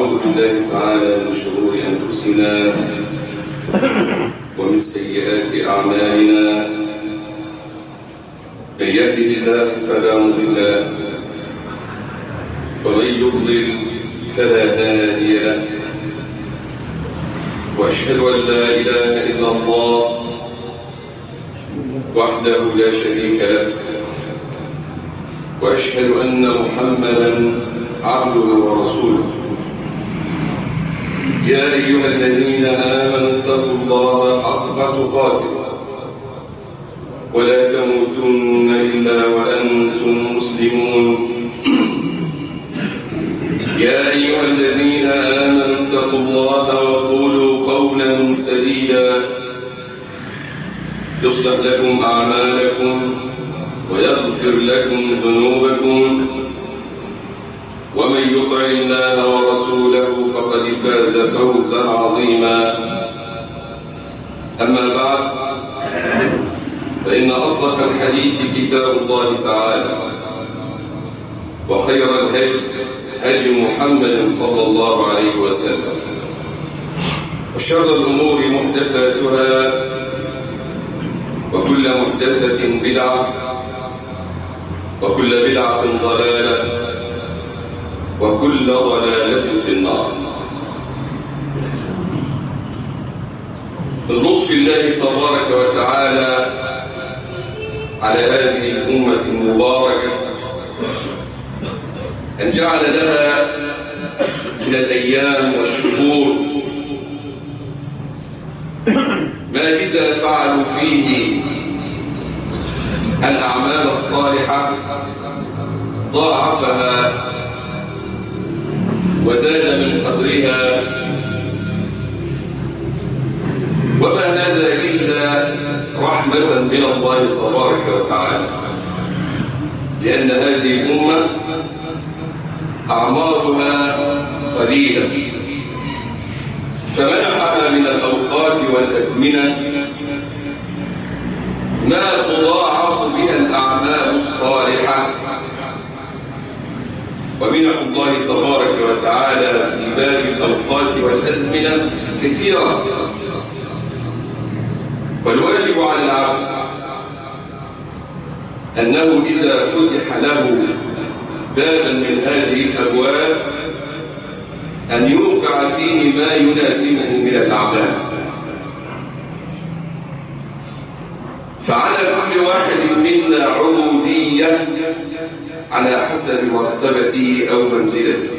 ونعوذ بالله تعالى من شرور أنفسنا ومن سيئات أعمالنا. من يهده الله فلا مضل له ومن يضلل فلا هادي له، وأشهد أن لا إله إلا الله وحده لا شريك له، وأشهد أن محمدا عبده ورسوله. يا أيها الذين آمنوا اتقوا الله حق تقاته ولا تموتن إلا وأنتم مسلمون. يا أيها الذين آمنوا اتقوا الله وقولوا قولا سديدا يصلح لكم أعمالكم ويغفر لكم ذنوبكم، ومن يطع الله ورسوله فقد فاز فوزا عظيما. أما بعد، فإن أصدق الحديث كتاب الله تعالى، وخير الهدي هدي محمد صلى الله عليه وسلم، وشر الأمور محدثاتها، وكل محدثة بدعة، وكل بدعة ضلالة، وكل ضلالة في النار. من لطف الله تبارك وتعالى على هذه الأمة المباركة أن جعل لها من الأيام والشهور ما إذا فعلوا فيه الأعمال الصالحة ضاعفها وزاد من قدرها، وما هذا إلا رحمة من الله تبارك وتعالى، لأن هذه الأمة أعمارها قليلة، فمنحها من الأوقات والأزمنة ما تضاعف بها الأعمال الصالحة. ومنح الله تبارك وتعالى في باب الأوقات والأزمنة كثيرة، والواجب على العبد أنه إذا فتح له بابا من هذه الأبواب أن يوقع فيه ما يناسبه من الأعمال. فعلى كل واحد منا عبودية على حسب مرتبته أو منزلته،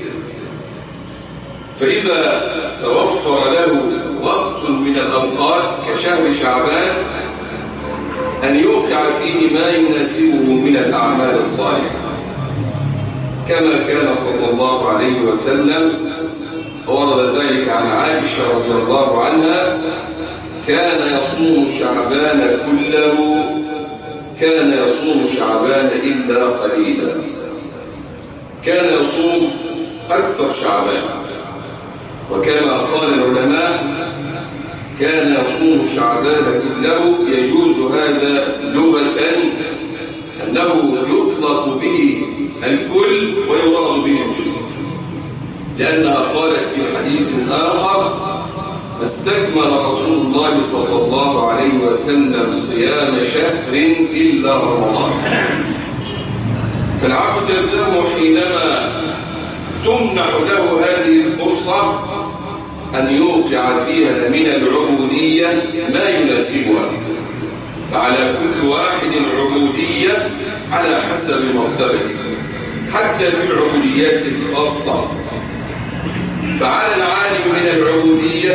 فإذا توفر له وقت من الأوقات كشهر شعبان أن يوقع فيه ما يناسبه من الأعمال الصالحة، كما كان صلى الله عليه وسلم، ورد ذلك عن عائشة رضي الله عنها: كان يصوم شعبان كله، كان يصوم شعبان إلا قليلا. كان يصوم أكثر شعبان، وكما قال العلماء كان يصوم شعبان كله. يجوز هذا لغة أنه يطلق به الكل ويراد به الجزء، لأنها قالت في حديث آخر: ما استكمل رسول الله صلى الله عليه وسلم صيام شهر إلا رمضان. فالعبد يلزمه حينما تمنح له هذه الفرصة أن يوقع فيها من العبودية ما يناسبها، فعلى كل واحد عبودية على حسب مرتبته، حتى في العبوديات الخاصة. فعلى العالم من العبودية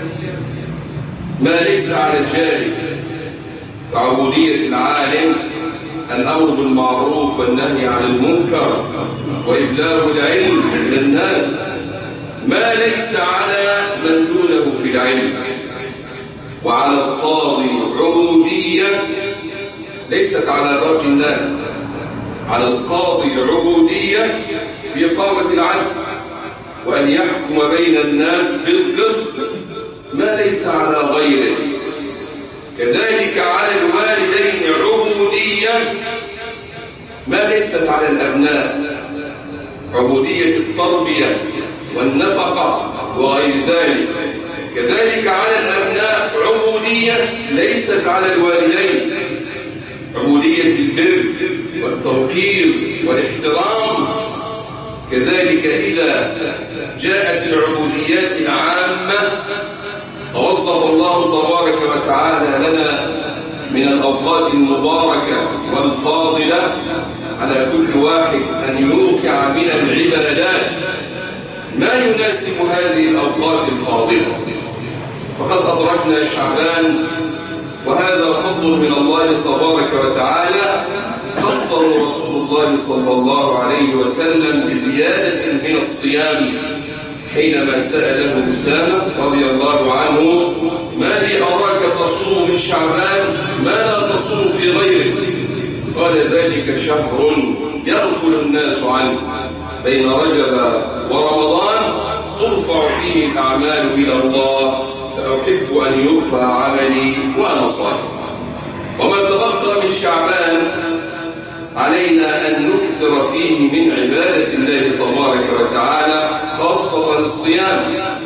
ما ليس على الجاهل، فعبودية العالم الأمر بالمعروف والنهي عن المنكر وإبلاغ العلم للناس، ما ليس على من دونه في العلم. وعلى القاضي عبودية ليست على باقي الناس، على القاضي عبودية بإقامة العدل وأن يحكم بين الناس بالقسط ما ليس على غيره. كذلك على الوالدين عبودية ما ليست على الأبناء، عبودية التربية والنفقة وغير ذلك. كذلك على الأبناء عبودية ليست على الوالدين، عبودية البر والتوقير والاحترام. كذلك إذا جاءت العبوديات العامة توظف الله تبارك وتعالى لنا من الأوقات المباركة والفاضلة على كل واحد أن يوقع من العبادات ما يناسب هذه الأوقات الفاضلة. فقد أدركنا شعبان، وهذا فضل من الله تبارك وتعالى. خصه رسول الله صلى الله عليه وسلم بزيادة من الصيام حينما سأله أسامة رضي الله عنه: ما لي أراك تصوم من شعبان ما لا تصوم في غيره؟ قال: ذلك شهر يغفل الناس عنه، بين رجب ورمضان ترفع فيه الأعمال إلى الله، فأحب أن يرفع عملي وأنا صائم. وما تبقى من شعبان علينا أن نكثر فيه من عبادة الله تبارك وتعالى، خاصة الصيام.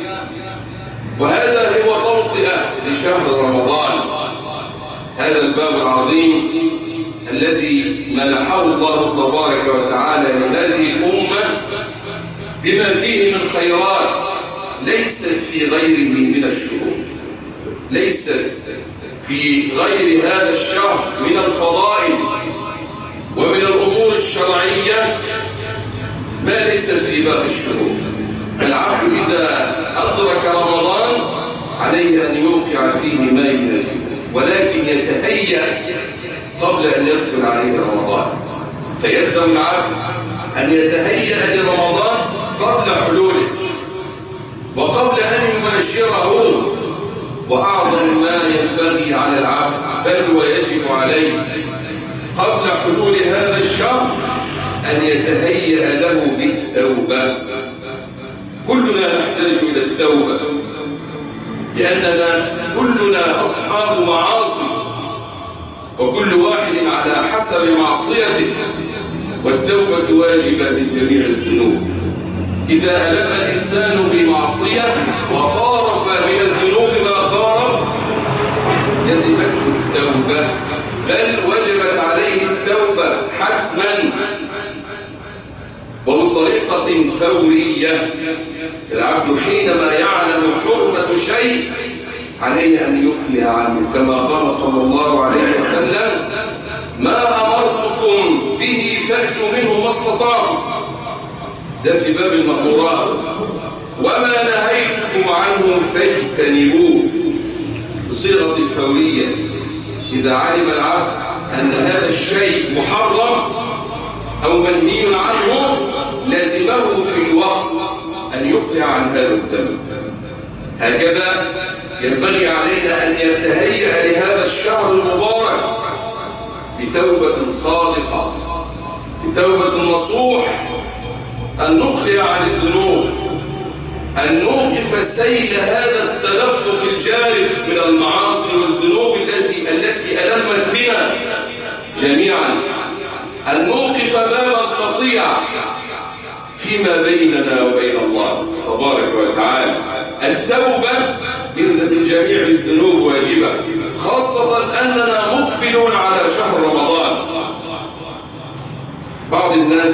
وهذا هو توطئة لشهر رمضان، هذا الباب العظيم الذي منحه الله تبارك وتعالى لهذه الأمة بما فيه من خيرات ليست في غيره من الشهور، ليست في غير هذا الشهر من الفضائل ومن الأمور الشرعية ما ليس في باقي الشهور. العبد إذا أدرك رمضان عليه أن يوقع فيه ما يناسبه، ولكن يتهيأ قبل أن يدخل عليه رمضان. فيلزم العبد أن يتهيأ لرمضان قبل حلوله وقبل أن يباشره. وأعظم ما ينبغي على العبد بل ويجب عليه قبل حلول هذا الشهر أن يتهيأ له بالتوبة. كلنا نحتاج إلى التوبة، لأننا كلنا أصحاب معاصي، وكل واحد على حسب معصيته، والتوبة واجبة من جميع الذنوب. إذا ألم الإنسان بمعصية وقارف من الذنوب ما قارف لزمته التوبة، بل وجبت عليه التوبة حتما وبطريقة فورية. العبد حينما يعلم حرمة شيء عليه أن يقلع عنه، كما قال صلى الله عليه وسلم: ما أمرتكم به فأتوا منه ما استطعتم. ده في باب المأمورات. وما نهيتكم عنه فاجتنبوه، بصيغة الفورية. إذا علم العبد أن هذا الشيء محرم أو منهي عنه لازمه في الوقت أن يقلع عن هذا الذنب. هكذا ينبغي علينا أن يتهيأ لهذا الشهر المبارك بتوبة صادقة، بتوبة نصوح، أن نقلع عن الذنوب، أن نوقف سيل هذا التدفق الجارف من المعاصي والذنوب التي ألمت بنا جميعا، أن نوقف باب القطيع فيما بيننا وبين الله تبارك وتعالى. التوبة من جميع الذنوب واجبة، خاصة أننا مقبلون على شهر رمضان. بعض الناس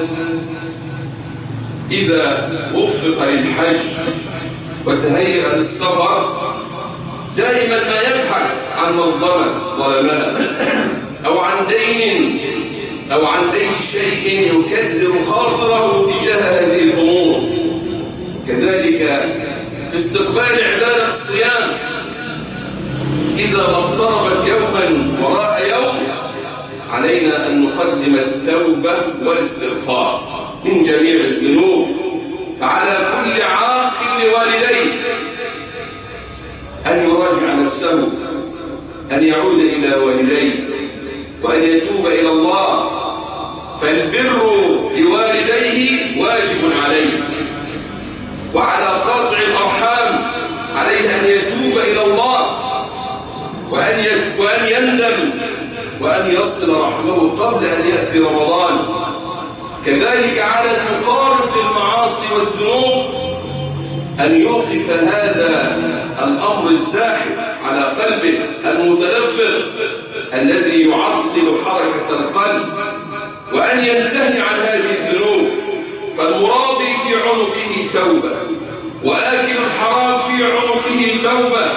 إذا وفق للحج وتهيأ للسفر دائما ما يبحث عن مظلمة ظلمات أو عن دين أو عن أي شيء يكدر خاطره تجاه هذه الأمور. كذلك في استقبال عبادة الصيام، إذا ما اقتربت يوما وراء يوم علينا أن نقدم التوبة والاستغفار من جميع الذنوب. فعلى كل عاقل لوالديه أن يراجع نفسه، أن يعود إلى والديه وأن يتوب إلى الله. فالبر لوالديه واجب عليه، وعلى قاطع الأرحام عليه أن يتوب إلى الله وأن يندم وأن يصل رحمه قبل أن يأتي رمضان. كذلك على المقارف للمعاصي والذنوب أن يوقف هذا الأمر الزاحف على قلبه المتلفظ الذي يعطل حركة القلب، وأن ينتهي عن هذه الذنوب. فالمراضي في عنقه توبة، وآكل الحرام في عنقه توبة،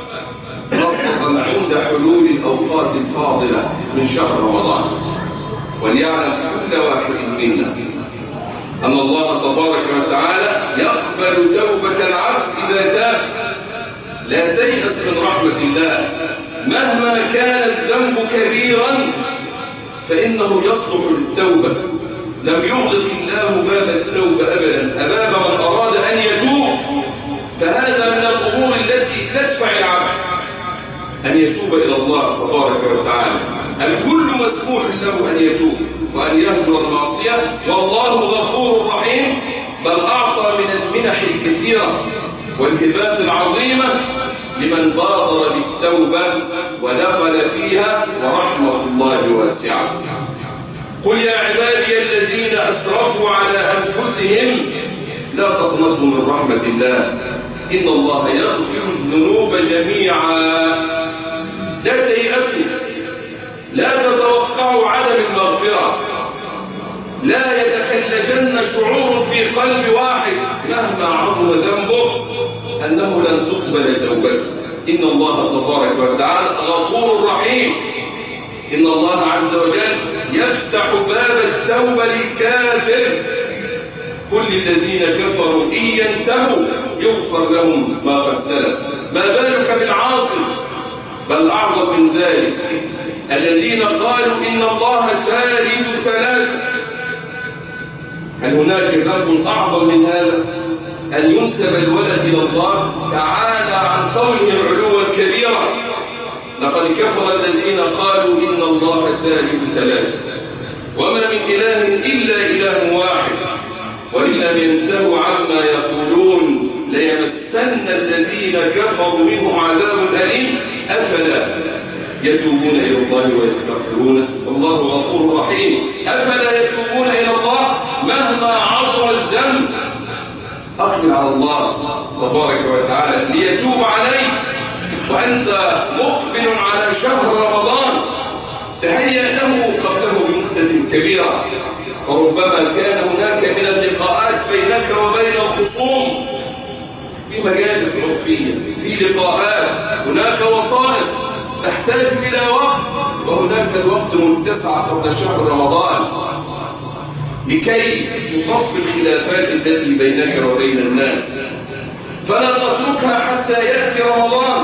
خاصة عند حلول الأوقات الفاضلة من شهر رمضان. وليعلم كل واحد منا أن الله تبارك وتعالى يقبل توبة العبد إذا تاب. لا تيأس من رحمة الله، مهما كان الذنب كبيرا فإنه يصلح للتوبة. لم يغلق الله باب التوبة أبدا أمام من أراد أن يتوب. فهذا من الأمور التي تدفع العبد أن يتوب إلى الله تبارك وتعالى. الكل مسموح له أن يتوب وأن يهجر المعصية، والله غفور رحيم، بل أعطى من المنح الكثيرة والهبات العظيمة لمن بادر بالتوبة ودخل فيها، ورحمة الله واسعة. قل يا عبادي الذين أسرفوا على أنفسهم لا تقنطوا من رحمة الله إن الله يغفر الذنوب جميعا. لا تيأسوا، لا تتوقعوا عدم المغفرة، لا يتخلجن شعور في قلب واحد مهما عظم ذنبه أنه لن تقبل توبته. إن الله تبارك وتعالى غفور رحيم. إن الله عز وجل يفتح باب التوبة للكافر. كل الذين كفروا إن ينتهوا يغفر لهم ما قد سلف، ما بالك بالعاصي. بل أعظم من ذلك الذين قالوا إن الله ثالث ثلاثة. هل هناك ذنب أعظم من هذا؟ أن ينسب الولد إلى الله تعالى عن قوله العلو الكبيرة. لقد كفر الذين قالوا إن الله ثالث ثلاثة وما من إله إلا إله واحد وإن لم ينتهوا عما يقولون ليمسن الذين كفروا منهم عذاب أليم. أفلا يتوبون إلى الله ويستغفرونه والله غفور رحيم. أفلا يتوبون إلى الله مهما عظم الذنب؟ أقبل على الله تبارك وتعالى ليتوب عليك وأنت مقبل على شهر رمضان. تهيأ له قبله بمدة كبيرة، فربما كان هناك من اللقاءات بينك وبين الخصوم في مجالس عرفية، في لقاءات، هناك وسائط تحتاج إلى وقت، وهناك الوقت متسع قبل شهر رمضان لكي تصفي الخلافات التي بينك وبين الناس. فلا تتركها حتى يأتي رمضان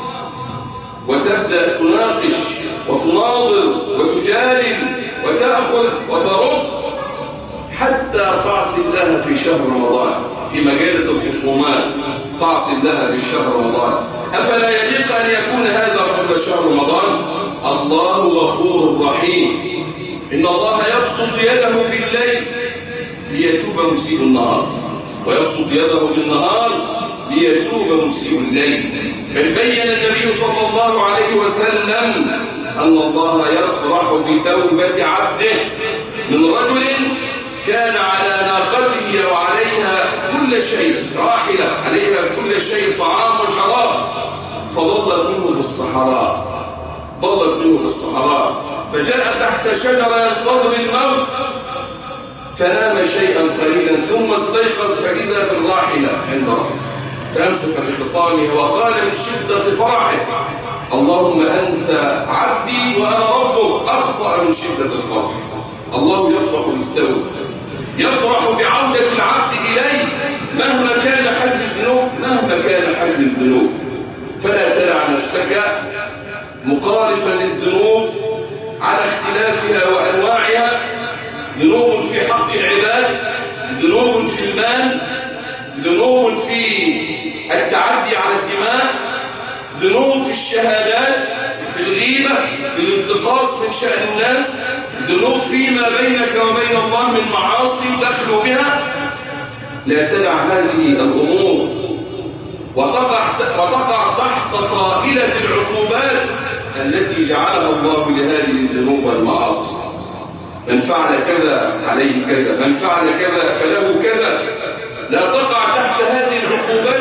وتبدأ تناقش وتناظر وتجادل وتأخذ وترد حتى تعصي الله في شهر رمضان. في مجالس الخصومات تعصي الله في شهر رمضان. أفلا يليق أن يكون هذا قبل شهر رمضان؟ الله غفور رحيم. إن الله يبسط يده بالليل ليتوب مسيء النهار، ويبسط يده بالنهار ليتوب مسيء الليل. بل بين النبي صلى الله عليه وسلم أن الله يفرح بتوبة عبده من رجل كان على ناقته وعليها كل شيء، راحلة عليها كل شيء، طعام وشراب، فضلت منه في الصحراء، ضلت منه في الصحراء، فجاء تحت شجرة ينتظر الموت فنام شيئا قليلا ثم استيقظ فإذا بالراحلة عند رأسه، فأمسك بخطامه وقال من شدة فرحه: اللهم أنت عبدي وأنا ربك، أخطأ من شدة الفرح. الله يفرح بالتوبة، يفرح بعودة العبد إليه مهما كان حجم الذنوب، مهما كان حجم الذنوب. فلا تدع نفسك مقارفا للذنوب على اختلافها وأنواعها. ذنوب في حق العباد، ذنوب في المال، ذنوب في التعدي على الدماء، ذنوب في الشهادات، في الغيبة، في الانتقاص من شأن الناس، ذنوب فيما بينك وبين الله من معاصي تخلو بها. لا تدع هذه الأمور وتقع تحت طائلة العقوبات التي جعلها الله لهذه الذنوب والمعاصي. من فعل كذا عليه كذا، من فعل كذا فله كذا. لا تقع تحت هذه العقوبات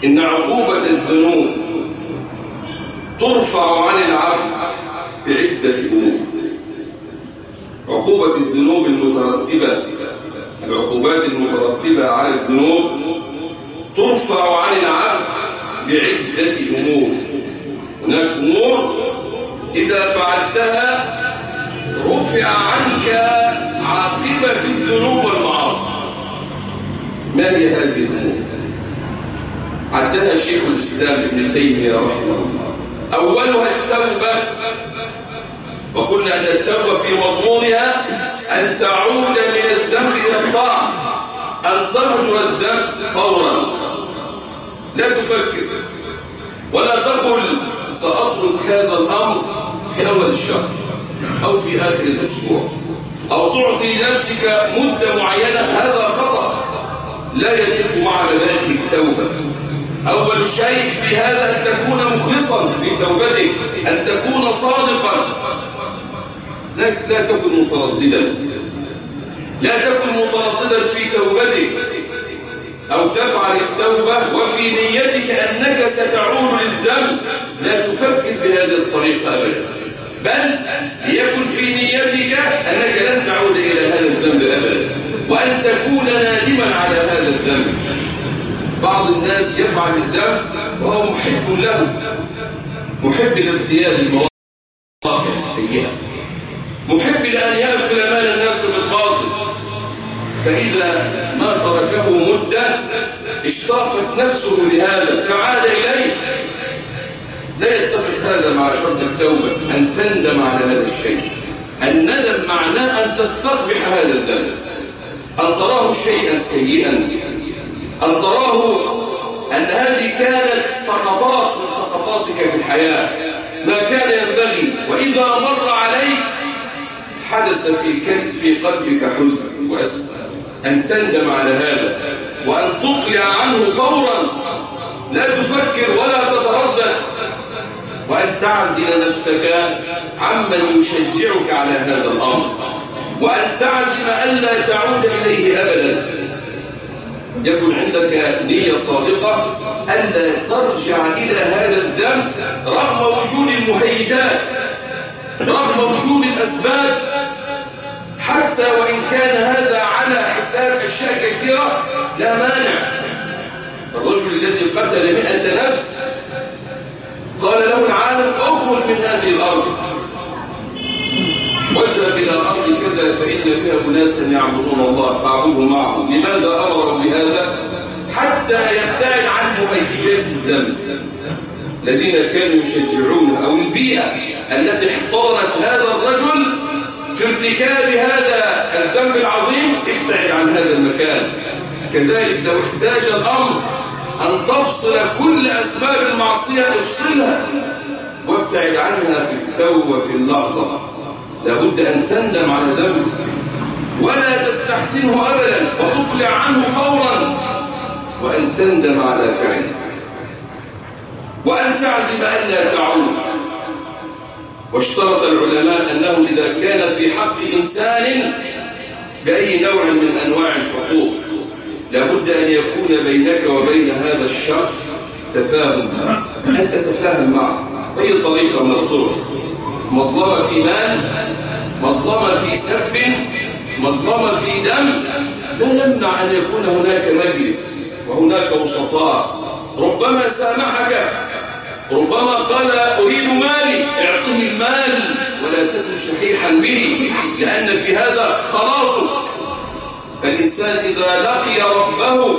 إن عقوبة الذنوب ترفع عن العبد بعدة أمور. عقوبة الذنوب العقوبات المترتبة على الذنوب ترفع عن العبد بعدة أمور. هناك أمور إذا فعلتها رفع عنك عاقبة الذنوب والمعاصي. ما هي هذه الأمور؟ عدها شيخ الإسلام ابن تيمية رحمه الله. أولها التوبة، وقلنا أن التوبة في مضمونها أن تعود من الذنب إلى الطاعة، أن تهجر الذنب فورا، لا تفكر ولا تقل سأترك هذا الأمر في أول الشهر أو في آخر الأسبوع، أو تعطي لنفسك مدة معينة. هذا خطأ لا يليق مع مبادئ التوبة. أول شيء في هذا أن تكون مخلصا في توبتك، أن تكون صادقا، لا تكن مترددا، لا تكن مترددا في توبتك، أو تفعل التوبة وفي نيتك أنك ستعود للذنب، لا تفكر بهذه الطريقة أبدا، بل ليكن في نيتك أنك لن تعود إلى هذا الذنب أبدا، وأن تكون نادما على هذا الذنب. بعض الناس يفعل الذنب وهو محب له، محب لارتياد المواقف السيئة، محب لأن يأكل مال الناس بالباطل، فإذا ما تركه مدة اشتاقت نفسه لهذا فعاد إليه. لا يتفق هذا مع شرط التوبة، أن تندم على هذا الشيء. الندم معناه أن تستقبح هذا الذنب، أن تراه شيئا سيئا، أن تراه أن هذه كانت سقطات من سقطاتك في الحياة، ما كان ينبغي، وإذا مر عليك حدث في قلبك حزن وأسف. أن تندم على هذا وأن تقلع عنه فورا، لا تفكر ولا تتردد، وأن تعزل نفسك عمن يشجعك على هذا الأمر، وأن تعزم ألا تعود إليه أبدا. يكون عندك نية صادقة ألا ترجع إلى هذا الذنب رغم وجود المهيجات، رغم وجود الأسباب، حتى وإن كان هذا على حساب أشياء كثيرة لا مانع. الرجل الذي قتل 100 نفس قال له العالم اخرج من هذه الأرض واذهب إلى أرض كذا فإن فيها أناسا يعبدون الله فاعبدوا معهم. لماذا أمروا بهذا؟ حتى يبتعد عن مهيجات الذنب الذين كانوا يشجعون، أو البيئة التي احتضنت هذا الرجل في ارتكاب هذا الذنب العظيم. ابتعد عن هذا المكان. كذلك لو احتاج الأمر أن تفصل كل أسباب المعصية افصلها وابتعد عنها في التوبة في اللحظة. لابد أن تندم على ذنبك ولا تستحسنه أبدا وتقلع عنه فورا، وأن تندم على فعله، وأن تعزم ألا تعود. واشترط العلماء أنه إذا كان في حق إنسان بأي نوع من أنواع الحقوق لابد أن يكون بينك وبين هذا الشخص تفاهم، أن تتفاهم معه بأي طريقة من الطرق. مظلمة في مال، مظلمة في سب، مظلمة في دم، لا يمنع أن يكون هناك مجلس وهناك وسطاء. ربما سامحك، ربما قال أريد مالي، اعطه المال ولا تكن شحيحا به، لأن في هذا خلاصك. فالإنسان إذا لقي ربه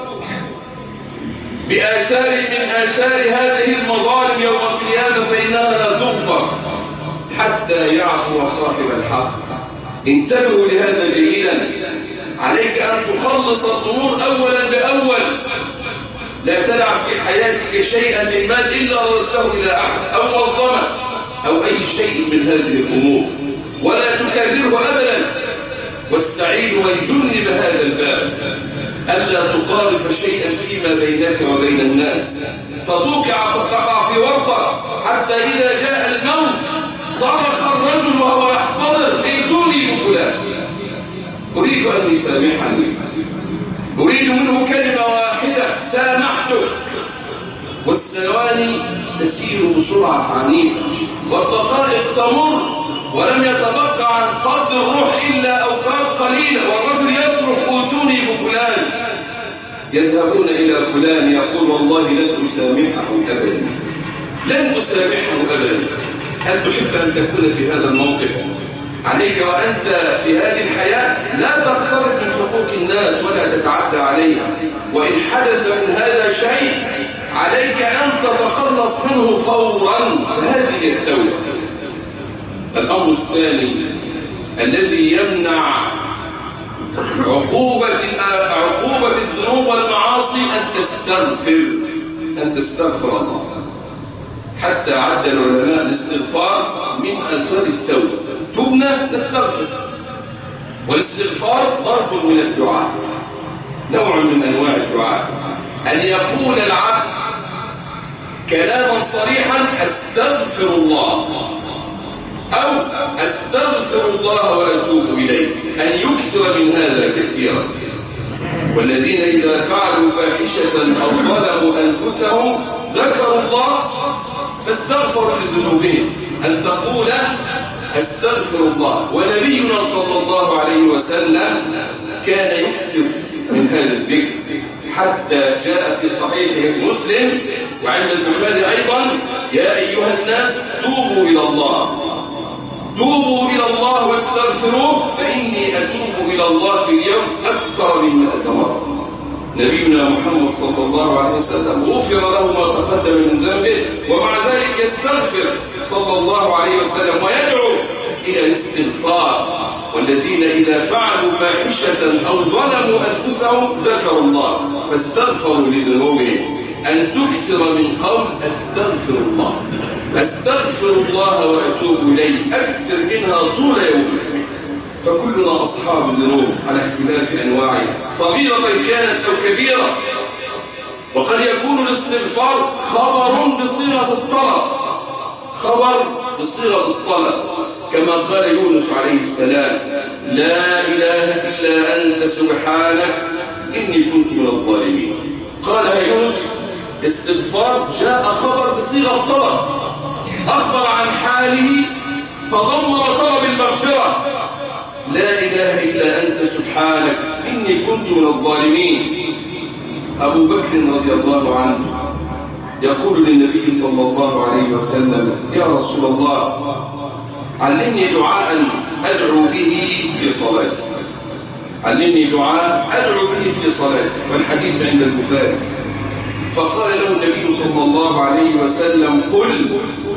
بآثار من آثار هذه المظالم يوم القيامة فإنها لا تغفر حتى يعفو صاحب الحق. انتبهوا لهذا جيدا. عليك أن تخلص الأمور أولا بأول. لا تلعب في حياتك شيئا من مال إلا ردته إلى أحد أو منظمة أو أي شيء من هذه الأمور، ولا تكرره أبدا. واستعين وجنب هذا الباب، ألا تقارف شيئا فيما بينك وبين الناس فتقع في ورطة، حتى إذا جاء الموت صرخ الرجل وهو يحتضر ائتوني بفلان، أريد أن يسامحني، أريد منه كلمة واحدة سامحته، سرعة عنيفة، والدقائق تمر ولم يتبقى عن قبض الروح إلا أوقات قليلة، والرجل يصرخ اوتوني بفلان. يذهبون إلى فلان يقول والله لن أسامحه أبدا، لن أسامحه أبدا. هل تحب أن تكون في هذا الموقف؟ عليك وأنت في هذه الحياة لا تقترب من حقوق الناس ولا تتعدى عليها، وإن حدث من هذا شيء عليك أن تتخلص منه فورا، فهذه التوبة. الأمر الثاني الذي يمنع عقوبة الذنوب والمعاصي أن تستغفر الله. حتى عد العلماء الاستغفار من آثار التوبة. تبنا نستغفر، والاستغفار ضرب من الدعاء، نوع من أنواع الدعاء، أن يقول العبد كلاما صريحا أستغفر الله، أو أستغفر الله وأتوب إليه، أن يكثر من هذا كثيرا. والذين إذا فعلوا فاحشة أو ظلموا أنفسهم ذكروا الله فاستغفروا لذنوبهم، أن تقول أستغفر الله. ونبينا صلى الله عليه وسلم كان يكثر من هذا الذكر، حتى جاء في صحيح مسلم وعند البخاري أيضا: يا أيها الناس توبوا إلى الله، توبوا إلى الله واستغفروه فإني أتوب إلى الله في اليوم أكثر من 100 مرة. نبينا محمد صلى الله عليه وسلم غفر له ما تقدم من ذنبه، ومع ذلك يستغفر صلى الله عليه وسلم ويدعو إلى الاستغفار. والذين إذا فعلوا فاحشة أو ظلموا أنفسهم ذكروا الله فاستغفروا لذنوبهم، أن تكثر من قول أستغفر الله، أستغفر الله وأتوب إليه، أكثر منها طول يومك. فكلنا أصحاب الذنوب على اختلاف أنواعها، صغيرة كانت أو كبيرة. وقد يكون الاستغفار خبر بصيغة الطلب، خبر بصيغة الطلب، كما قال يونس عليه السلام: لا إله إلا أنت سبحانك إني كنت من الظالمين. قالها يونس، استغفار جاء خبر بصيغة الطلب، أخبر عن حاله فضمن طلب المغفرة: لا إله إلا أنت سبحانك إني كنت من الظالمين. أبو بكر رضي الله عنه يقول للنبي صلى الله عليه وسلم: يا رسول الله علمني دعاء أدعو به في صلاتي، علمني دعاء أدعو به في صلاتي، والحديث عند البخاري. فقال له النبي صلى الله عليه وسلم: قل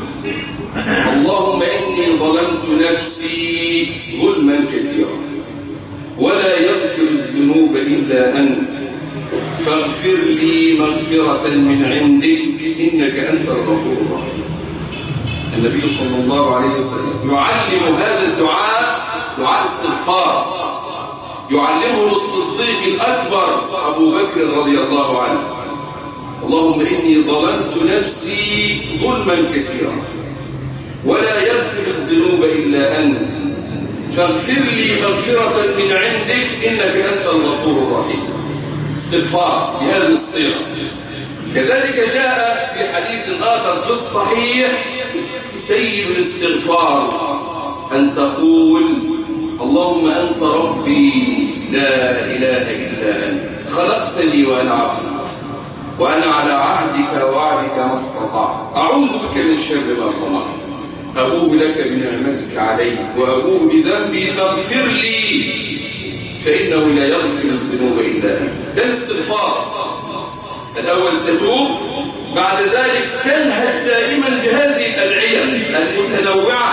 اللهم إني ظلمت نفسي ظلما كثيرا ولا يغفر الذنوب إلا أنت فاغفر لي مغفرة من عندك إنك أنت الغفور الرحيم. النبي صلى الله عليه وسلم يعلم هذا الدعاء، دعاء استغفار، يعلمه الصديق الأكبر أبو بكر رضي الله عنه: اللهم إني ظلمت نفسي ظلما كثيرا ولا يغفر الذنوب إلا أنت فاغفر لي مغفرة من عندك إنك أنت الغفور الرحيم. استغفار بهذه الصيغة. كذلك جاء في حديث آخر في الصحيح: سيد الاستغفار أن تقول اللهم أنت ربي لا إله إلا أنت خلقتني وأنا عبدك وأنا على عهدك ووعدك ما استطعت، أعوذ بك من شر ما صنعت، أبوء لك بنعمتك علي وأبوء بذنبي فاغفر لي فإنه لا يغفر الذنوب إلا أنت. ده الاستغفار. الأول تتوب، بعد ذلك تنهج دائما بهذه الأدعية المتنوعة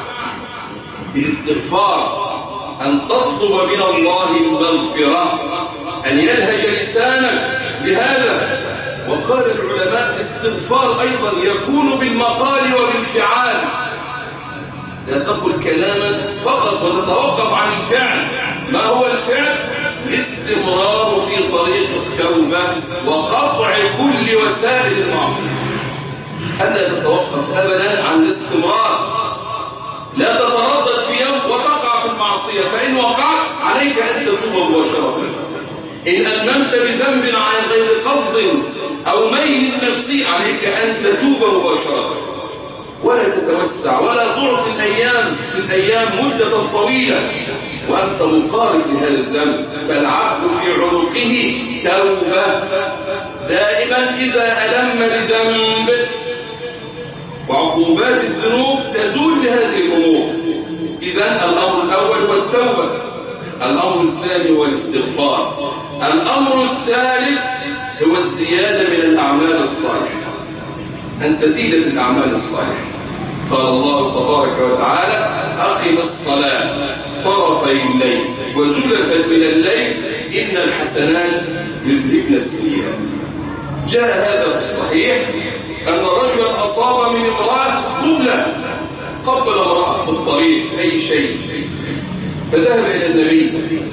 بالاستغفار، أن تطلب من الله المغفرة، أن يلهج لسانك بهذا. وقال العلماء الاستغفار أيضا يكون بالمقال وبالفعال، لا تقل كلاما فقط وتتوقف عن الفعل. ما هو الفعل؟ الاستمرار في طريق التوبة وقطع كل وسائل المعصية. ألا تتوقف أبدا عن الاستمرار، لا تتردد في يوم وتقع في المعصية، فإن وقعت عليك أن تتوب مباشرة. إن ألممت بذنب عن غير قصد أو ميل نفسي عليك أن تتوب مباشرة. ولا تتوسع ولا تعطي في الأيام مدة طويلة وأنت مقارب لهذا الذنب. فالعبد في عنقه توبة دائما إذا ألم بذنب، وعقوبات الذنوب تزول بهذه الأمور. إذن الأمر الأول هو التوبة، الأمر الثاني هو الاستغفار، الأمر الثالث هو الزيادة من الأعمال الصالحة، أن تزيد في الأعمال الصالحة. قال الله تبارك وتعالى: أقم الصلاة طرفي الليل وزلفا من الليل إن الحسنات يذهبن السيئات. جاء هذا في الصحيح أن رجلا أصاب من امرأة قبلة، قبل امرأة في الطريق أي شيء، فذهب إلى النبي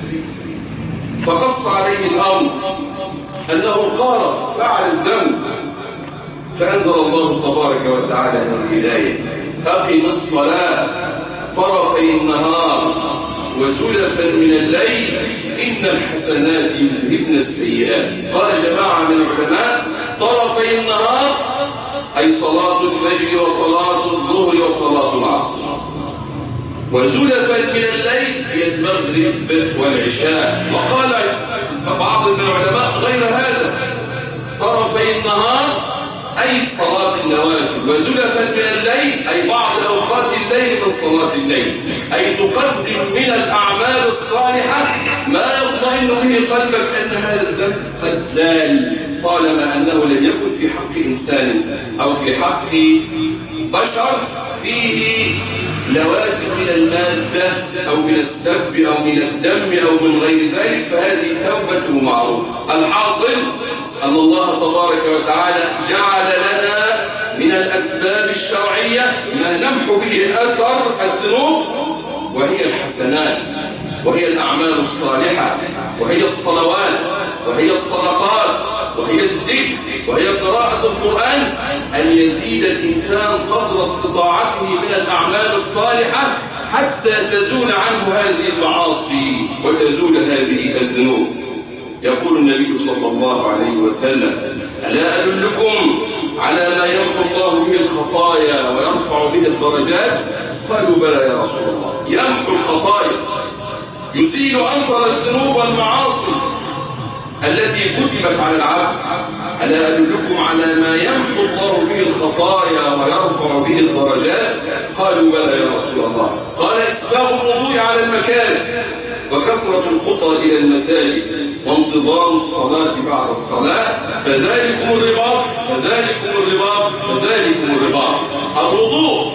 فقص عليه الأمر أنه قال فعل الذنب، فأنزل الله تبارك وتعالى هذه الآية: أقم الصلاة طرفي النهار وزلفا من الليل إن الحسنات يذهبن السيئات. قال جماعة من العلماء: طرفي النهار أي صلاة الفجر وصلاة الظهر وصلاة العصر، وزلفا من الليل هي المغرب والعشاء. وقال بعض من العلماء غير هذا: طرفي النهار أي صلاة النوافل، وزلفا من الليل أي بعض أوقات الليل من صلاة الليل، أي تقدم من الأعمال الصالحة ما يطمئن به قلبك أن هذا الذنب قد زال، طالما أنه لم يكن في حق إنسان أو في حق بشر فيه لوازم من المادة أو من السب أو من الدم أو من غير ذلك، فهذه توبته معروفة. الحاصل أن الله تبارك وتعالى جعل لنا من الأسباب الشرعية ما نمحو به أثر الذنوب، وهي الحسنات، وهي الأعمال الصالحة، وهي الصلوات، وهي الصدقات، وهي الذكر، وهي قراءة القرآن، أن يزيد الإنسان قدر استطاعته من الأعمال الصالحة حتى تزول عنه هذه المعاصي وتزول هذه الذنوب. يقول النبي صلى الله عليه وسلم: ألا أدلكم على ما يمحو الله به الخطايا ويرفع به الدرجات؟ قالوا: بلى يا رسول الله. يمحو الخطايا، يزيل أثر الذنوب والمعاصي التي كتبت على العبد. ألا أدلكم على ما يمحو الله به الخطايا ويرفع به الدرجات؟ قالوا: بلى يا رسول الله. قال: إسباغ الوضوء على المكان، وكثرة الخطى إلى المساجد، وانتظار الصلاة بعد الصلاة، فذلكم الرباط فذلكم الرباط فذلكم الرباط. الوضوء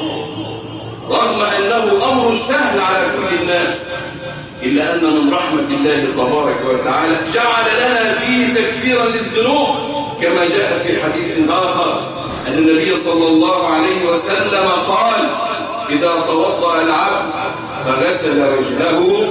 رغم أنه أمر سهل على كل الناس، إلا أن من رحمة الله تبارك وتعالى جعل لنا فيه تكفيرا للذنوب، كما جاء في حديث آخر أن النبي صلى الله عليه وسلم قال: إذا توضأ العبد فغسل وجهه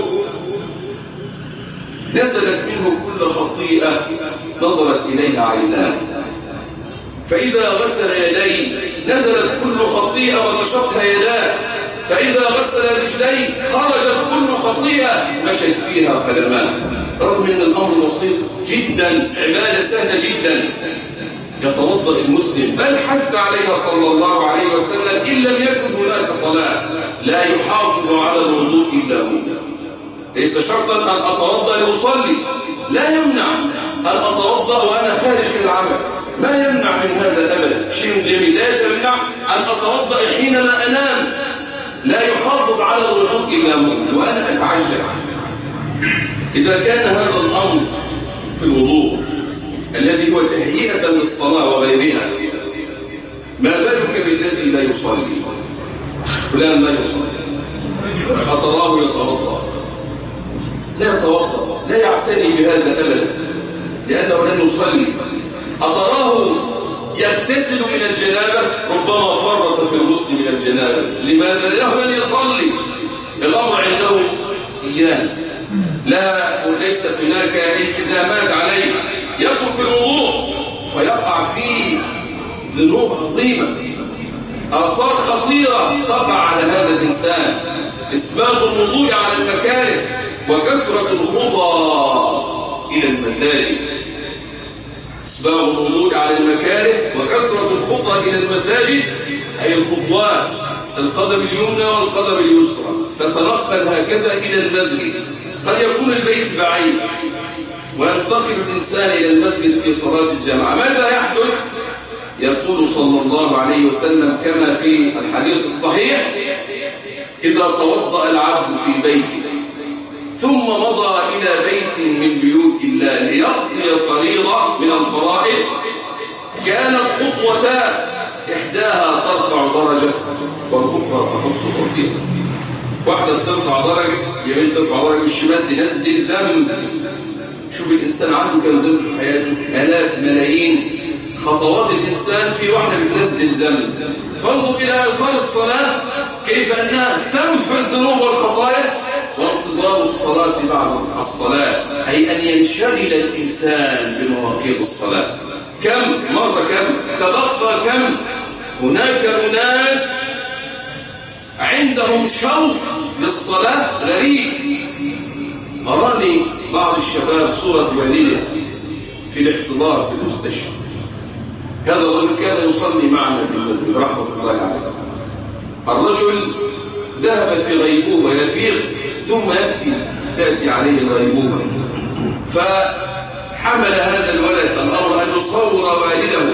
نزلت منه كل خطيئة نظرت إليها عيناه، فإذا غسل يديه نزلت كل خطيئة ونشطها يداه، فإذا غسل رجليه خرجت كل خطيئة مشت فيها قدماه. رغم أن الأمر بسيط جدا، عبادة سهلة جدا، يتوضأ المسلم، بل حث عليها صلى الله عليه وسلم: إن لم يكن هناك صلاة لا يحافظ على الوضوء إلا هو. ليس شرطا أن أتوضأ لأصلي، لا يمنع أن أتوضأ وأنا خارج من العمل، ما يمنع من هذا أبدا، شيء جميل. لا يمنع أن أتوضأ حينما أنام، لا يحافظ على الوضوء إلا هو. وأنا أتعجب إذا كان هذا الأمر في الوضوء الذي هو تهيئة للصلاة وغيرها، ما بالك بالذي لا يصلي؟ فلان لا يصلي، أتراه يتوضأ، لا يتوضأ، لا يعتني بهذا أبدا لأنه لن يصلي. أتراه يغتسل من الجنابة، ربما فرط في الغسل من الجنابة، لماذا؟ لأنه لن يصلي. الأمر عنده صيام، ليس هناك التزامات عليه، يدخل في الوضوء فيقع فيه ذنوب عظيمة، آثار خطيرة تقع على هذا الإنسان. إسباغ الوضوء على المكاره، وكثرة الخطى إلى المساجد. إسباغ الوضوء على المكاره وكثرة الخطى إلى المساجد أي الخطوات، القدم اليمنى والقدم اليسرى، تتنقل هكذا إلى المسجد. قد يكون البيت بعيد وينتقل الإنسان إلى المسجد في صلاة الجماعة، ماذا يحدث؟ يقول صلى الله عليه وسلم كما في الحديث الصحيح: إذا توضأ العبد في بيته ثم مضى إلى بيت من بيوت الله ليقضي فريضة من الفرائض، كانت خطوتان، إحداها ترفع درجة والأخرى تحط ترتيبا. واحدة ترفع درجة، يمين ترفع درجة، والشمال تنزل ذنب. شوف الإنسان عنده كم ذنب في حياته، آلاف ملايين خطوات الإنسان في واحدة بتنزل ذنب. فانظر إلى آثار الصلاة كيف أنها تمحو الذنوب والخطايا، وانتظار الصلاة بعد الصلاة أي أن ينشغل الإنسان بمواقيت الصلاة. كم مرة تبقى كم؟ هناك أناس عندهم شوق للصلاة غريب. أراني بعض الشباب صورة والده في الاحتضار في المستشفى. هذا الرجل كان يصلي معنا في المسجد رحمة الله عليه. الرجل ذهب في غيبوبة يفيق ثم تأتي عليه الغيبوبة، فحمل هذا الولد الأمر أن يصور والده،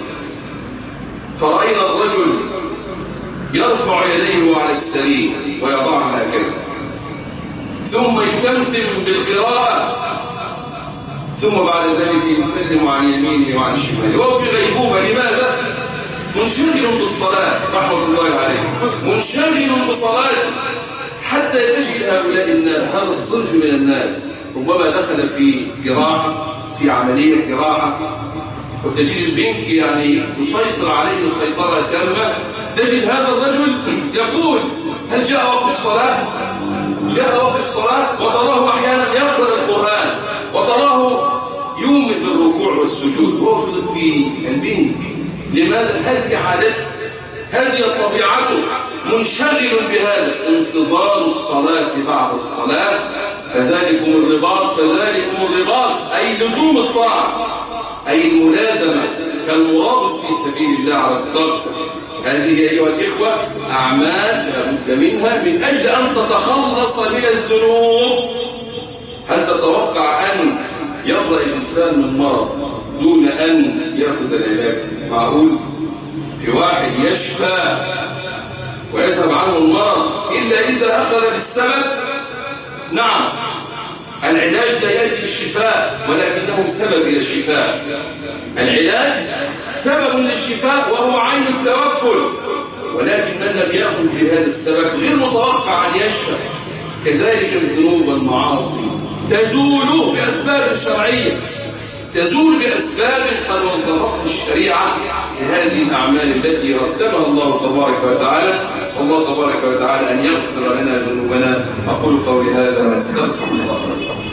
فرأينا الرجل يرفع يديه على السرير ويضعها هكذا، ثم يتمتم بالقراءة، ثم بعد ذلك يسلم عن يمينه وعن شماله وهو في غيبوبة. لماذا؟ منشغل بالصلاة رحمة الله عليه، منشغل بصلاته، حتى تجد هؤلاء الناس، هذا الصنف من الناس ربما دخل في جراحة، في عملية جراحة، وتجد البنك يعني يسيطر عليه سيطرة تامة. تجد هذا الرجل يقول: هل جاء وقت الصلاة؟ جاء وقت الصلاة، وتراه أحيانا يقرأ القرآن، وتراه يؤمن بالركوع والسجود وهو في البنك. لماذا؟ هذه عادته، هذه طبيعته، منشغل بهذا. انتظار الصلاة بعد الصلاة، فذلكم الرباط أي لزوم الطاعة، أي الملازمة كالمرابط في سبيل الله على الضرب. هذه أيها الإخوة أعمال لابد منها من أجل أن تتخلص من الذنوب. هل تتوقع أن يبرأ الإنسان من مرض دون أن يأخذ العلاج؟ معقول؟ في واحد يشفى ويذهب عنه المرض إلا إذا أخذ بالسبب؟ نعم، العلاج لا يأتي بالشفاء ولكنه سبب إلى الشفاء. العلاج سبب للشفاء وهو عين التوكل، ولكن من لم يأخذ بهذا السبب غير متوقع أن يشفى. كذلك الذنوب والمعاصي تزول بأسباب شرعية، تزول بأسباب قد وضعتها الشريعة لهذه الأعمال التي رتبها الله تبارك وتعالى. صلى الله تبارك وتعالى أن يغفر لنا ذنوبنا. أقول قولي هذا وأستغفر الله.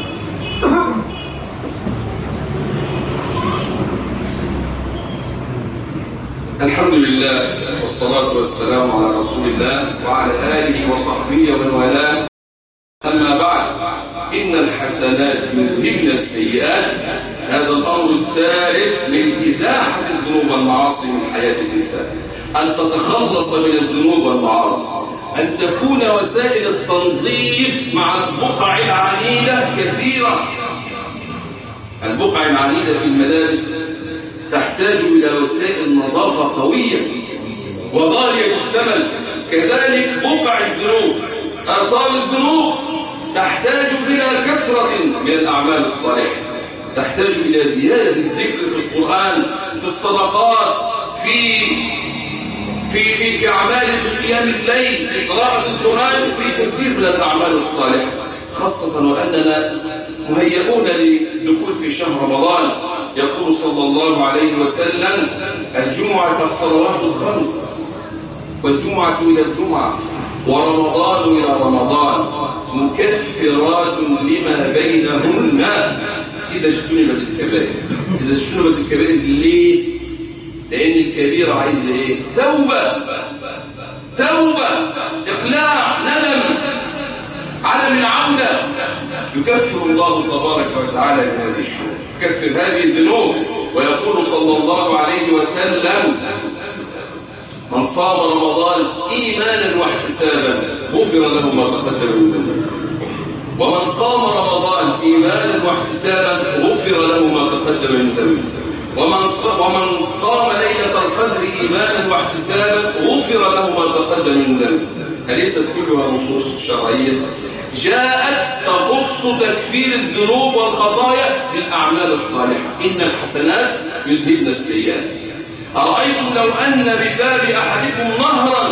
الحمد لله والصلاة والسلام على رسول الله وعلى آله وصحبه ومن والاه. أما بعد، إن الحسنات يذهبن السيئات. هذا الأمر الثالث من إزاحة الذنوب والمعاصي من حياة الإنسان، أن تتخلص من الذنوب والمعاصي، أن تكون وسائل التنظيف مع البقع العنيدة كثيرة. البقع العنيدة في الملابس تحتاج إلى وسائل نظافة قوية وغالية الثمن. كذلك بقع الذنوب، آثار الذنوب تحتاج إلى كثرة من الأعمال الصالحة، تحتاج إلى زيادة الذكر في القرآن، في الصدقات، في أعمال في قيام الليل، في قراءة القرآن، في كثير من الأعمال الصالحة، خاصة وأننا مهيئون للدخول في شهر رمضان. يقول صلى الله عليه وسلم: الجمعة الصلوات الخمس، والجمعة إلى الجمعة، ورمضان إلى رمضان، مكفرات لما بينهن إذا اجتنبت الكبائر. إذا اجتنبت الكبائر ليه؟ لأن الكبيرة عايزة إيه؟ توبة، إقلاع، ندم، عدم العودة. يكفر الله تبارك وتعالى بهذه الشرور، يكفر هذه الذنوب. ويقول صلى الله عليه وسلم: من صام رمضان إيمانا واحتسابا غفر له ما تقدم من ذنبه، ومن قام رمضان إيمانا واحتسابا غفر له ما تقدم من ذنبه، ومن قام ليلة القدر إيمانا واحتسابا غفر له ما تقدم من ذنبه. أليست كلها نصوص شرعية جاءت تخص تكفير الذنوب والخطايا بالأعمال الصالحة؟ إن الحسنات يذهبن السيئات. أرأيتم لو أن بباب أحدكم نهرا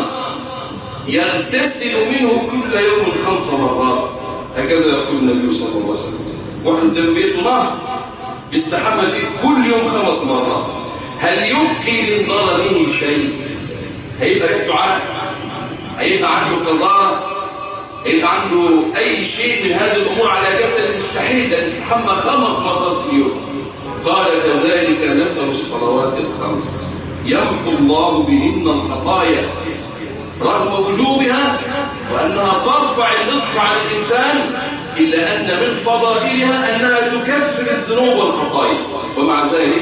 يغتسل منه كل يوم 5 مرات، هكذا يقول النبي صلى الله عليه وسلم، واحد بيته نهر بيستحمى فيه كل يوم 5 مرات، هل يبقي من ضرره شيء؟ هيبقى ريحته عرق؟ هيبقى عنده قذارة؟ هيبقى عنده أي شيء من هذه الأمور على جسد مستحيل، ده يستحمى 5 مرات في اليوم. قال كذلك مثل الصلوات ال5 يمحو الله بهن الخطايا رغم وجوبها وأنها ترفع الرزق على الإنسان، إلا أن من فضائلها أنها تكفر الذنوب والخطايا. ومع ذلك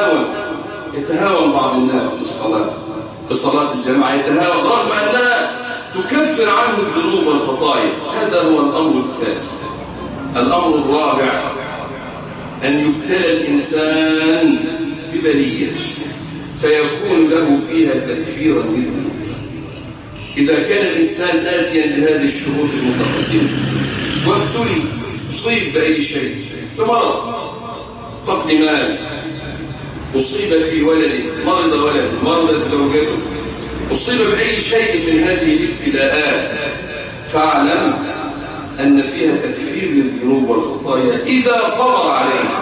يتهاون بعض الناس بالصلاة الجماعة، يتهاون رغم أنها تكفر عنه الذنوب والخطايا. هذا هو الأمر الثالث. الأمر الرابع أن يبتلى الإنسان ببلية فيكون له فيها تكفيرا للذنوب. إذا كان الإنسان آتيا بهذه الشروط المتقدمة وابتلي أصيب بأي شيء، فمرض، فقد مال، أصيب في ولده، مرضت زوجته، أصيب بأي شيء من هذه الابتلاءات، فاعلم أن فيها تكفير للذنوب والخطايا إذا صبر عليها،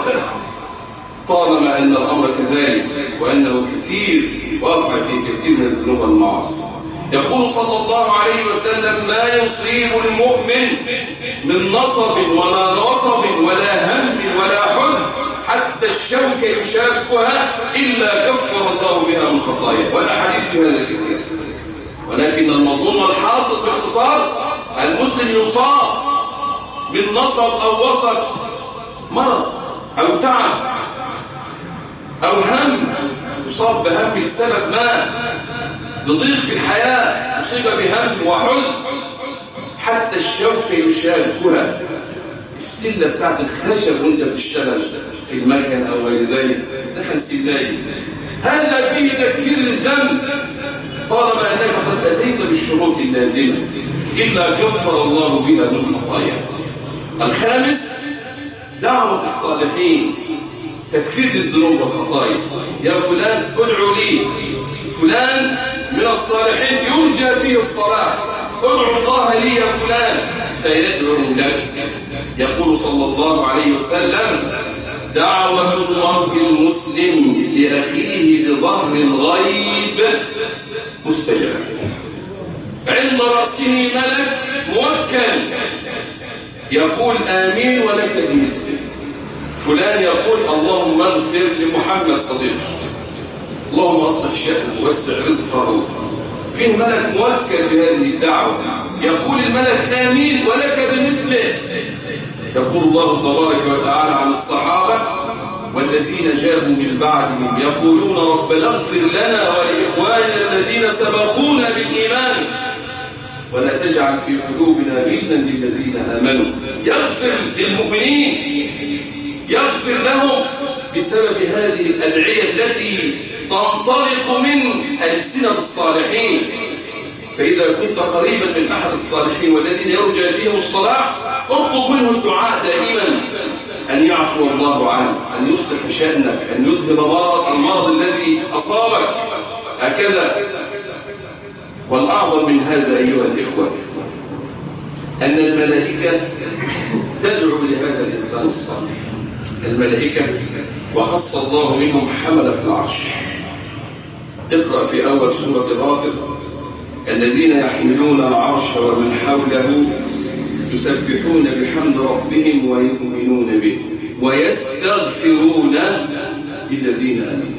طالما أن الأمر كذلك وأنه كثير واقع في كثير من الذنوب والمعاصي. يقول صلى الله عليه وسلم: ما يصيب المؤمن من نصب ولا نصب ولا هم ولا حزن حتى الشوكة يشاكها إلا كفر الله بها من خطايا. والأحاديث في هذا كثير، ولكن المضمون والحاصل باختصار: المسلم يصاب بالنصب أو وسط مرض أو تعب أو هم، يصاب بهم لسبب ما، بضيق في الحياة، يصيب بهم وحزن حتى الشوكة يشاكها، السلة بتاعت الخشب وانت بتشتغل في المكن أو غير ذلك دخل سلاي، هذا فيه تكفير الذنب طالما أنك قد أتيت بالشروط اللازمة إلا كفر الله بها من خطايا. الخامس: دعوة الصالحين، تكفير الذنوب والخطايا. يا فلان ادعو لي، فلان من الصالحين يرجى فيه الصلاح، ادعو الله لي يا فلان فيدعو لك. يقول صلى الله عليه وسلم: دعوة المرء المسلم لأخيه بظهر الغيب مستجاب، عند رأسه ملك موكل يقول آمين ولك بمثله. فلان يقول: اللهم اغفر لمحمد صديقه، اللهم اصلح شأنه ووسع رزقه. فيه ملك موكل بهذه الدعوة، يقول الملك آمين ولك بمثله. يقول الله تبارك وتعالى عن الصحابة: والذين جاءوا من بعدهم يقولون ربنا اغفر لنا ولإخواننا الذين سبقونا بالإيمان ولا تجعل في قلوبنا غلا للذين آمنوا. يغفر للمؤمنين، يغفر لهم بسبب هذه الأدعية التي تنطلق من ألسنة الصالحين. فإذا كنت قريبا من أحد الصالحين والذين يرجى فيهم الصلاح، اطلب منه الدعاء دائما أن يعفو الله عنه، أن يصلح شأنك، أن يذهب المرض الذي أصابك، هكذا. والأعظم من هذا أيها الإخوة أن الملائكة تدعو لهذا الإنسان الصالح. الملائكة وخص الله منهم حملة العرش. اقرأ في أول سورة غافر: الذين يحملون العرش ومن حوله يسبحون بحمد ربهم ويؤمنون به ويستغفرون للذين آمنوا.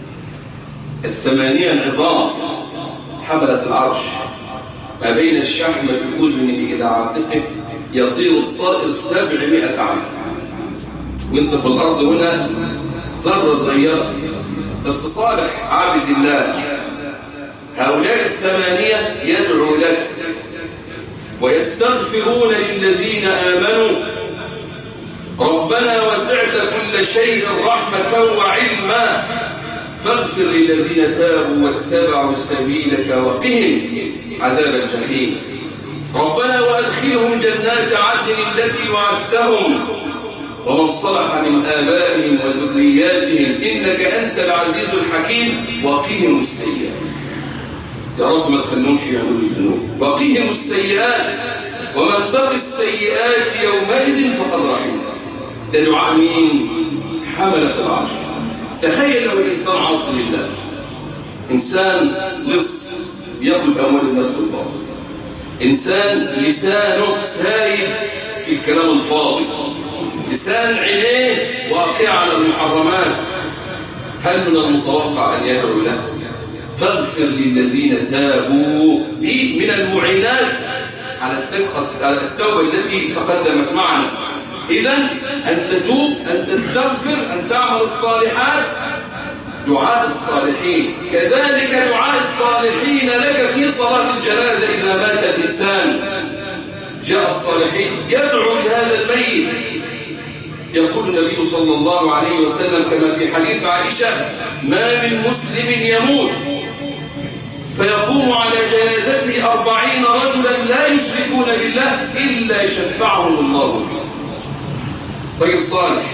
8 عظام حملة العرش، ما بين الشحمة الأذن إلى عاتقه يطير الطائر 700 عام، وانت في الأرض هنا ذرة صغيرة. بس صالح عابد الله هؤلاء الثمانية يدعو لك ويستغفرون للذين آمنوا ربنا وسعت كل شيء رحمة وعلما فاغفر للذين تابوا واتبعوا سبيلك وقهم عذاب الجحيم ربنا وأدخلهم جنات عدن التي وعدتهم ومن صلح من آبائهم وذرياتهم إنك أنت العزيز الحكيم وقهم السيئات. يا رب ما تخلوش يعملوا الذنوب. وقهم السيئات ومن تق السيئات يومئذ فقد رحمه. ده دعاء مين؟ حملة العرش. تخيل لو الإنسان عاصي لله، إنسان لص يأكل أموال الناس بالباطل، إنسان لسانه سايب في الكلام الفاضي، لسان عينيه واقع على المحرمات، هل من المتوقع أن يدعو له؟ فاغفر للذين تابوا دي من المعينات على التوبة التي تقدمت معنا. إذن أن تتوب، أن تستغفر، أن تعمل الصالحات، دعاء الصالحين. كذلك دعاء الصالحين لك في صلاة الجنازة إذا مات الإنسان، جاء الصالحين يدعو لهذا الميت. يقول النبي صلى الله عليه وسلم كما في حديث عائشة: ما من مسلم يموت فيقوم على جنازته 40 رجلا لا يشركون بالله إلا شفعهم الله فيه. رجل صالح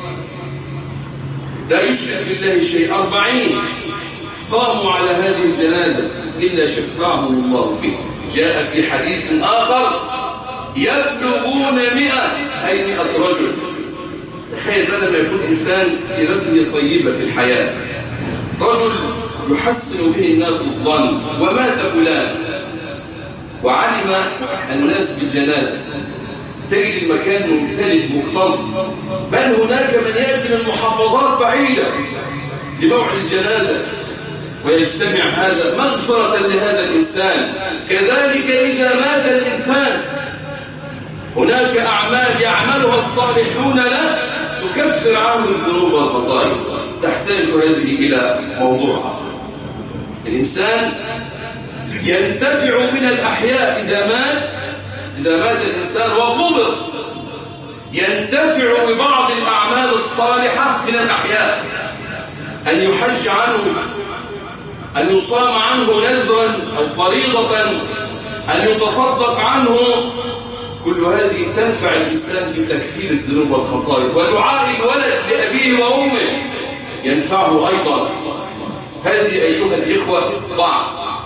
لا يشرك بالله شيء، 40 قاموا على هذه الجنازة إلا شفعهم الله فيه. جاء في حديث آخر: يبلغون 100 أي 100 رجل. تخيل لما يكون إنسان سيرته طيبة في الحياة، رجل يحسن به الناس الظن، ومات فلان وعلم الناس بالجنازة، تجد المكان ممتلئ مكتظ، بل هناك من يأتي من محافظات بعيدة لموعد الجنازة ويجتمع هذا مغفرة لهذا الإنسان. كذلك إذا مات الإنسان هناك أعمال يعملها الصالحون له تكفر عنه الذنوب والخطايا. تحتاج هذه إلى موضوع. الإنسان ينتفع من الأحياء إذا مات الإنسان وقبر، ينتفع ببعض الأعمال الصالحة من الأحياء، أن يحج عنه، أن يصام عنه نذرا أو فريضة، أن يتصدق عنه. كل هذه تنفع الإنسان في تكفير الذنوب والخطايا. ودعاء الولد لأبيه وأمه ينفعه أيضا. هذه أيها الإخوة بعض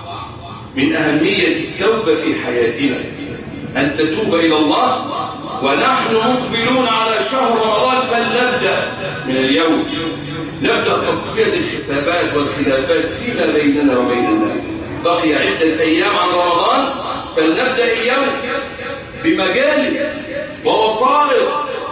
من أهمية التوبة في حياتنا، أن تتوب إلى الله ونحن مقبلون على شهر رمضان. فلنبدأ من اليوم، نبدأ تصفية الحسابات والخلافات فيما بيننا وبين الناس. بقي عدة أيام عن رمضان، فلنبدأ اليوم بمجالس ووسائط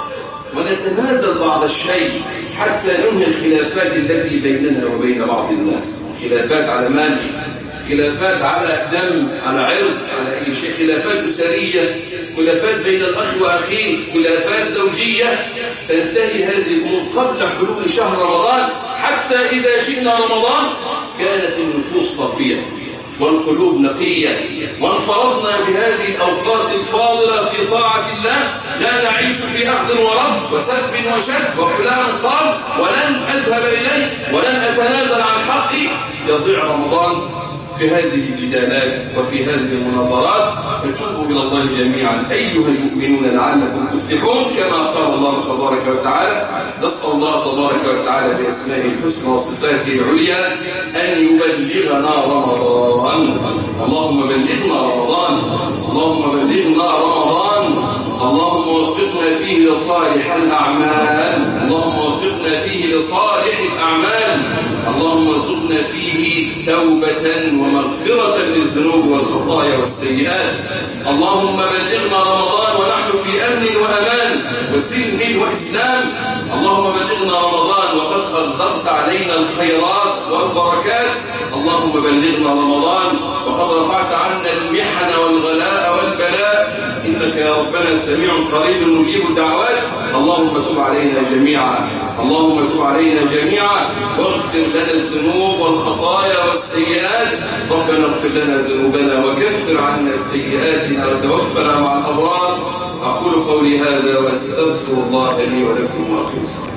ونتنازل بعض الشيء حتى ننهي الخلافات التي بيننا وبين بعض الناس. خلافات على مال، خلافات على دم، على عرض، على أي شيء، خلافات أسرية، خلافات بين الأخ وأخيه، خلافات زوجية. تنتهي هذه الأمور قبل حلول شهر رمضان، حتى إذا جئنا رمضان كانت النفوس صافية والقلوب نقية، وانفرضنا بهذه الأوقات الفاضلة في طاعة الله، لا نعيش في أخذ ورد وسب وشد وفلان قال ولن أذهب إليه ولن أتنازل عن حقي. يضيع رمضان في هذه الجدالات وفي هذه المناظرات. فتوبوا إلى الله جميعا أيها المؤمنون لعلكم تفلحون، كما قال الله تبارك وتعالى. نسأل الله تبارك وتعالى بأسمائه الحسنى وصفاته العليا أن يبلغنا رمضان. اللهم بلغنا رمضان، اللهم بلغنا رمضان، اللهم وفقنا فيه لصالح الأعمال، اللهم وفقنا فيه لصالح الأعمال، اللهم ارزقنا فيه توبة ومغفرة للذنوب والخطايا والسيئات. اللهم بلغنا رمضان ونحن في أمن وأمان وسلم وإسلام. اللهم بلغنا رمضان وقد أغدقت علينا الخيرات والبركات. اللهم بلغنا رمضان وقد رفعت عنا المحن والغلاء والبلاء. إنك إنك يا ربنا سميع قريب مجيب الدعوات. اللهم تب علينا جميعا، اللهم تب علينا جميعا، واغفر لنا الذنوب والخطايا والسيئات. ربنا اغفر لنا ذنوبنا وكفر عنا سيئاتنا وتوفنا مع الأبرار. أقول قولي هذا وأستغفر الله لي ولكم وأقيم الصلاة.